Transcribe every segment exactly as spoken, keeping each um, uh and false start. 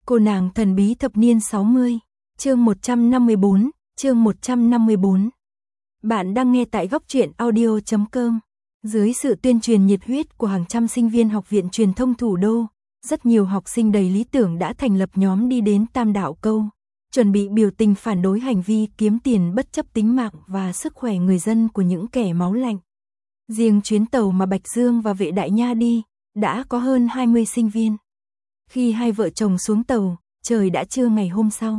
Cô nàng thần bí thập niên sáu mươi, chương một trăm năm mươi bốn, chương một trăm năm mươi bốn. Bạn đang nghe tại góc truyện audio chấm com. Dưới sự tuyên truyền nhiệt huyết của hàng trăm sinh viên Học viện Truyền thông Thủ đô, rất nhiều học sinh đầy lý tưởng đã thành lập nhóm đi đến Tam Đạo Câu, chuẩn bị biểu tình phản đối hành vi kiếm tiền bất chấp tính mạng và sức khỏe người dân của những kẻ máu lạnh. Riêng chuyến tàu mà Bạch Dương và Vệ Đại Nha đi, đã có hơn hai mươi sinh viên. Khi hai vợ chồng xuống tàu, trời đã trưa ngày hôm sau.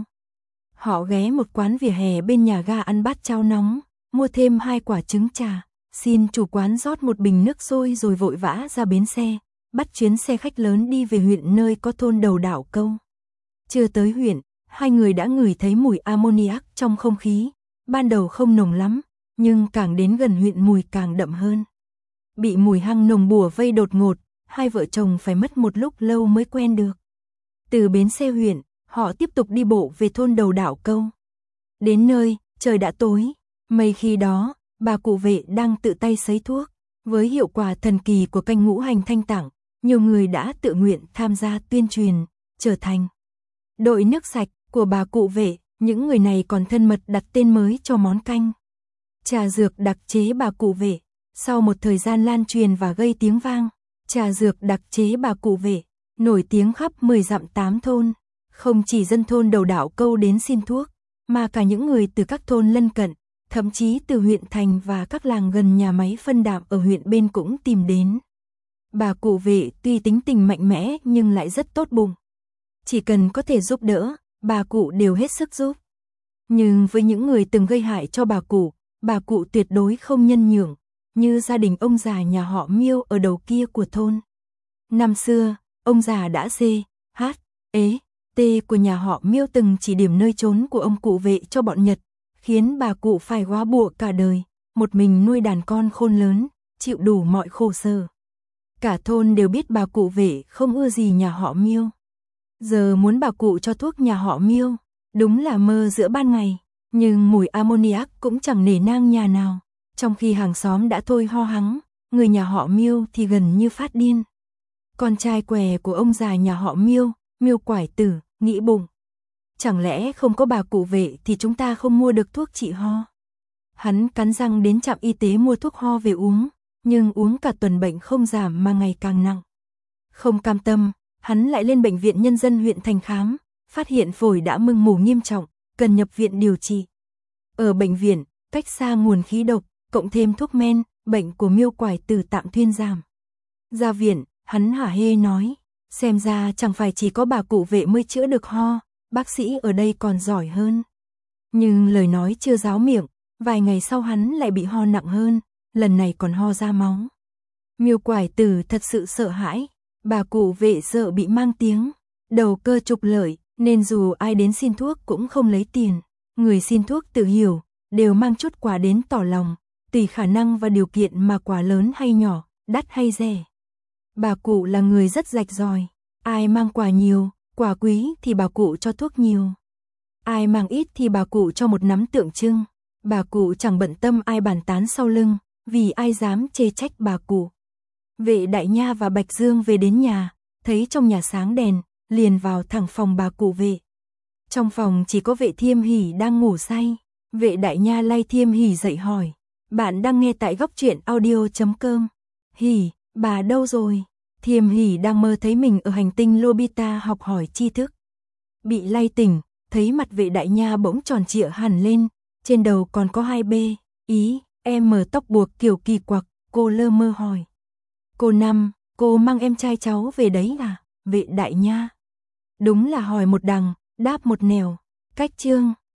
Họ ghé một quán vỉa hè bên nhà ga ăn bát cháo nóng, mua thêm hai quả trứng trà, xin chủ quán rót một bình nước sôi rồi vội vã ra bến xe, bắt chuyến xe khách lớn đi về huyện nơi có thôn Đầu Đảo Câu. Chưa tới huyện, hai người đã ngửi thấy mùi ammoniac trong không khí, ban đầu không nồng lắm, nhưng càng đến gần huyện mùi càng đậm hơn. Bị mùi hăng nồng bủa vây đột ngột, hai vợ chồng phải mất một lúc lâu mới quen được. Từ bến xe huyện, họ tiếp tục đi bộ về thôn Đầu Đảo Câu. Đến nơi, trời đã tối, may khi đó, bà cụ Vệ đang tự tay sấy thuốc. Với hiệu quả thần kỳ của canh ngũ hành thanh tạng, nhiều người đã tự nguyện tham gia tuyên truyền, trở thành đội nước sạch của bà cụ Vệ. Những người này còn thân mật đặt tên mới cho món canh trà dược đặc chế bà cụ Vệ. Sau một thời gian lan truyền và gây tiếng vang, trà dược đặc chế bà cụ Vệ nổi tiếng khắp mười dặm tám thôn. Không chỉ dân thôn Đầu Đảo Câu đến xin thuốc, mà cả những người từ các thôn lân cận, thậm chí từ huyện thành và các làng gần nhà máy phân đạm ở huyện bên cũng tìm đến. Bà cụ Vệ tuy tính tình mạnh mẽ nhưng lại rất tốt bụng. Chỉ cần có thể giúp đỡ, bà cụ đều hết sức giúp. Nhưng với những người từng gây hại cho bà cụ, bà cụ tuyệt đối không nhân nhượng, như gia đình ông già nhà họ Miêu ở đầu kia của thôn. Năm xưa, ông già đã xê, hát, ế, tê của nhà họ Miêu từng chỉ điểm nơi trốn của ông cụ Vệ cho bọn Nhật, khiến bà cụ phải góa bụa cả đời, một mình nuôi đàn con khôn lớn, chịu đủ mọi khổ sở. Cả thôn đều biết bà cụ Vệ không ưa gì nhà họ Miêu. Giờ muốn bà cụ cho thuốc nhà họ Miêu, đúng là mơ giữa ban ngày, nhưng mùi ammoniac cũng chẳng nể nang nhà nào. Trong khi hàng xóm đã thôi ho hắng, người nhà họ Miêu thì gần như phát điên. Con trai què của ông già nhà họ Miêu, Miêu Quải Tử, nghĩ bụng. Chẳng lẽ không có bà cụ Vệ thì chúng ta không mua được thuốc trị ho? Hắn cắn răng đến trạm y tế mua thuốc ho về uống, nhưng uống cả tuần bệnh không giảm mà ngày càng nặng. Không cam tâm, hắn lại lên bệnh viện nhân dân huyện thành khám, phát hiện phổi đã mưng mủ nghiêm trọng, cần nhập viện điều trị. Ở bệnh viện, cách xa nguồn khí độc, cộng thêm thuốc men, bệnh của Miêu Quải Tử tạm thuyên giảm. Ra viện, hắn hả hê nói, xem ra chẳng phải chỉ có bà cụ Vệ mới chữa được ho, bác sĩ ở đây còn giỏi hơn. Nhưng lời nói chưa ráo miệng, vài ngày sau hắn lại bị ho nặng hơn, lần này còn ho ra máu. Miêu Quải Tử thật sự sợ hãi, bà cụ Vệ sợ bị mang tiếng đầu cơ trục lợi, nên dù ai đến xin thuốc cũng không lấy tiền. Người xin thuốc tự hiểu, đều mang chút quà đến tỏ lòng, tùy khả năng và điều kiện mà quà lớn hay nhỏ, đắt hay rẻ. Bà cụ là người rất rạch ròi, ai mang quà nhiều, quà quý thì bà cụ cho thuốc nhiều. Ai mang ít thì bà cụ cho một nắm tượng trưng. Bà cụ chẳng bận tâm ai bàn tán sau lưng, vì ai dám chê trách bà cụ. Vệ Đại Nha và Bạch Dương về đến nhà, thấy trong nhà sáng đèn, liền vào thẳng phòng bà cụ Vệ. Trong phòng chỉ có Vệ Thiêm Hỉ đang ngủ say. Vệ Đại Nha lay Thiêm Hỉ dậy hỏi, bạn đang nghe tại góc truyện audio chấm com. Hỉ, bà đâu rồi? Thiêm Hỉ đang mơ thấy mình ở hành tinh Lobita học hỏi tri thức. Bị lay tỉnh, thấy mặt Vệ Đại Nha bỗng tròn trịa hẳn lên, trên đầu còn có hai bê, ý, em mở tóc buộc kiểu kỳ quặc, cô lơ mơ hỏi. Cô Năm, cô mang em trai cháu về đấy à? Vệ Đại Nha. Đúng là hỏi một đằng, đáp một nẻo. Cách chương.